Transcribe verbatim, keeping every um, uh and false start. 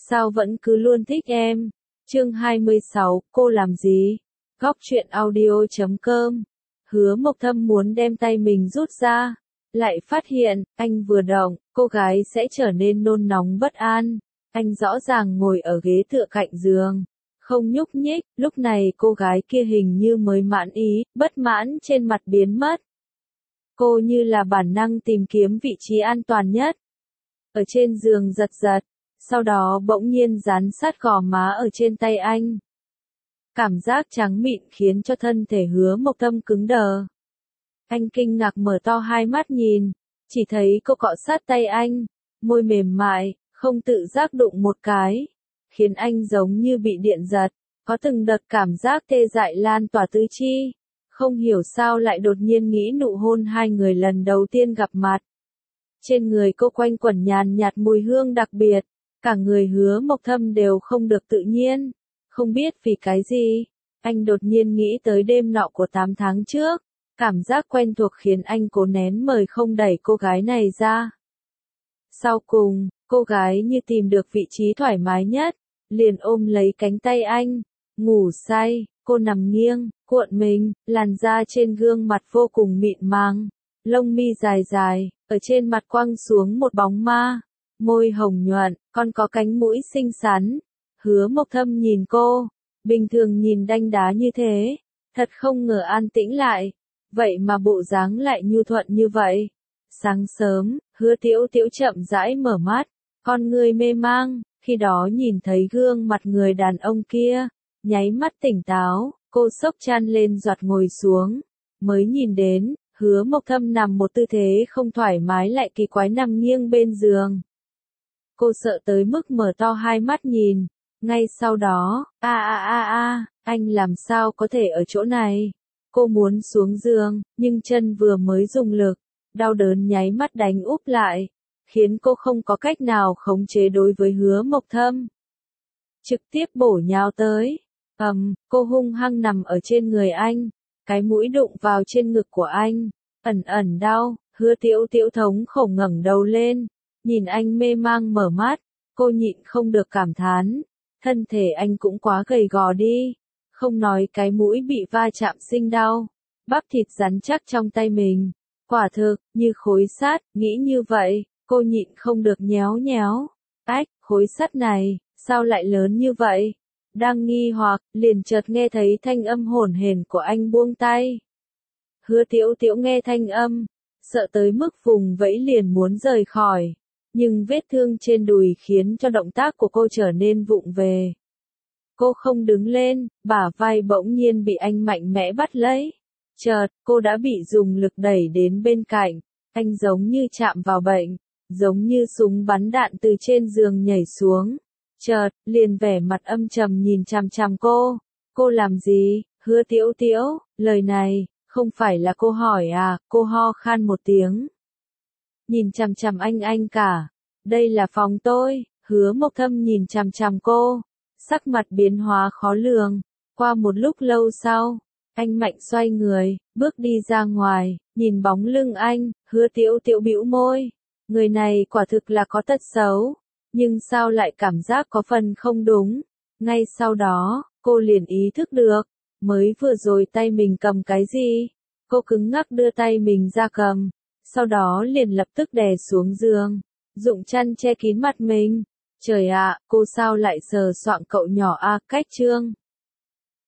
sao vẫn cứ luôn thích em. Chương hai mươi sáu, cô làm gì? Góc truyện audio chấm com. Hứa Mộc Thâm muốn đem tay mình rút ra, lại phát hiện, anh vừa động, cô gái sẽ trở nên nôn nóng bất an. Anh rõ ràng ngồi ở ghế tựa cạnh giường, không nhúc nhích, lúc này cô gái kia hình như mới mãn ý, bất mãn trên mặt biến mất. Cô như là bản năng tìm kiếm vị trí an toàn nhất. Ở trên giường giật giật, sau đó bỗng nhiên dán sát gò má ở trên tay anh. Cảm giác trắng mịn khiến cho thân thể Hứa Mộc Thâm cứng đờ. Anh kinh ngạc mở to hai mắt nhìn, chỉ thấy cô cọ sát tay anh, môi mềm mại, không tự giác đụng một cái, khiến anh giống như bị điện giật, có từng đợt cảm giác tê dại lan tỏa tứ chi, không hiểu sao lại đột nhiên nghĩ nụ hôn hai người lần đầu tiên gặp mặt. Trên người cô quanh quẩn nhàn nhạt mùi hương đặc biệt, cả người Hứa Mộc Thâm đều không được tự nhiên, không biết vì cái gì, anh đột nhiên nghĩ tới đêm nọ của tám tháng trước, cảm giác quen thuộc khiến anh cố nén mời không đẩy cô gái này ra. Sau cùng, cô gái như tìm được vị trí thoải mái nhất, liền ôm lấy cánh tay anh, ngủ say, cô nằm nghiêng, cuộn mình, làn da trên gương mặt vô cùng mịn màng, lông mi dài dài, ở trên mặt quăng xuống một bóng ma, môi hồng nhuận, còn có cánh mũi xinh xắn. Hứa Mộc Thâm nhìn cô, bình thường nhìn đanh đá như thế, thật không ngờ an tĩnh lại, vậy mà bộ dáng lại nhu thuận như vậy. Sáng sớm, Hứa Tiễu Tiễu chậm rãi mở mắt, con người mê mang, khi đó nhìn thấy gương mặt người đàn ông kia, nháy mắt tỉnh táo, cô sốc chăn lên giọt ngồi xuống, mới nhìn đến, Hứa Mộc Thâm nằm một tư thế không thoải mái lại kỳ quái nằm nghiêng bên giường. Cô sợ tới mức mở to hai mắt nhìn, ngay sau đó, a a a a, anh làm sao có thể ở chỗ này? Cô muốn xuống giường, nhưng chân vừa mới dùng lực, đau đớn nháy mắt đánh úp lại, khiến cô không có cách nào khống chế đối với Hứa Mộc Thâm. Trực tiếp bổ nhào tới, ầm, cô hung hăng nằm ở trên người anh, cái mũi đụng vào trên ngực của anh, ẩn ẩn đau, Hứa Tiễu Tiễu thống khổ ngẩng đầu lên, nhìn anh mê mang mở mắt, cô nhịn không được cảm thán, thân thể anh cũng quá gầy gò đi, không nói cái mũi bị va chạm sinh đau, bắp thịt rắn chắc trong tay mình, quả thực, như khối sắt, nghĩ như vậy, cô nhịn không được nhéo nhéo, ách, khối sắt này, sao lại lớn như vậy? Đang nghi hoặc, liền chợt nghe thấy thanh âm hổn hển của anh buông tay. Hứa Tiễu Tiễu nghe thanh âm, sợ tới mức vùng vẫy liền muốn rời khỏi, nhưng vết thương trên đùi khiến cho động tác của cô trở nên vụng về. Cô không đứng lên, bả vai bỗng nhiên bị anh mạnh mẽ bắt lấy. Chợt, cô đã bị dùng lực đẩy đến bên cạnh, anh giống như chạm vào bệnh, giống như súng bắn đạn từ trên giường nhảy xuống. Chợt, liền vẻ mặt âm trầm nhìn chằm chằm cô. Cô làm gì? Hứa Tiễu Tiễu, lời này, không phải là cô hỏi à, cô ho khan một tiếng. Nhìn chằm chằm anh anh cả. Đây là phòng tôi. Hứa Mộc Thâm nhìn chằm chằm cô, sắc mặt biến hóa khó lường. Qua một lúc lâu sau, anh mạnh xoay người, bước đi ra ngoài, nhìn bóng lưng anh, Hứa Tiễu Tiễu bĩu môi. Người này quả thực là có tật xấu, nhưng sao lại cảm giác có phần không đúng. Ngay sau đó, cô liền ý thức được, mới vừa rồi tay mình cầm cái gì. Cô cứng ngắc đưa tay mình ra cầm, sau đó liền lập tức đè xuống giường, dụng chăn che kín mặt mình. Trời ạ, cô sao lại sờ soạng cậu nhỏ a, cách chương.